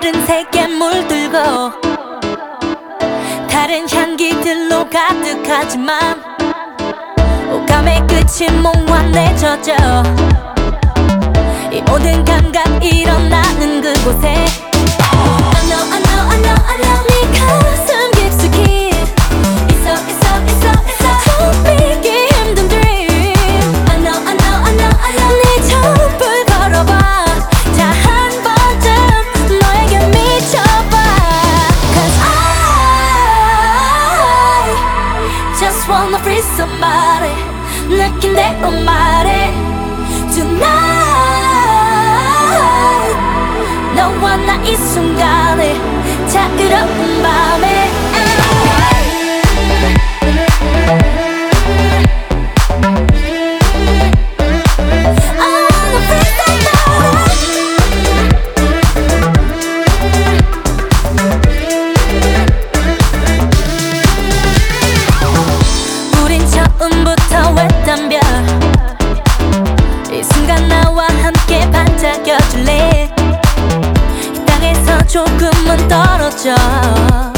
다른 색에 물들고 다른 향기들로 가득하지만 오감의 끝이 몽환에 젖어 이 모든 감각 일어나는 그곳에 I know, I know, I know, I know 네 가슴 깊숙이 있어 숨기기 힘든 dream I know, I know, I know, I know 네 촛불 걸어봐 자 한 번쯤 너에게 미쳐봐 Cause I just wanna free somebody 느낀 대로 말해 Tonight 너와 나 이 순간에 자유로운 밤에 우린 처음부터 했던 별 이 순간 나와 함께 반짝여줄래 이 땅에서 조금은 떨어져